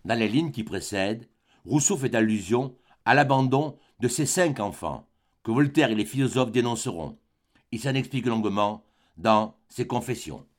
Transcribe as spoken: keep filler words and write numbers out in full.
Dans les lignes qui précèdent, Rousseau fait allusion à l'abandon de ses cinq enfants, que Voltaire et les philosophes dénonceront. Il s'en explique longuement dans ses Confessions.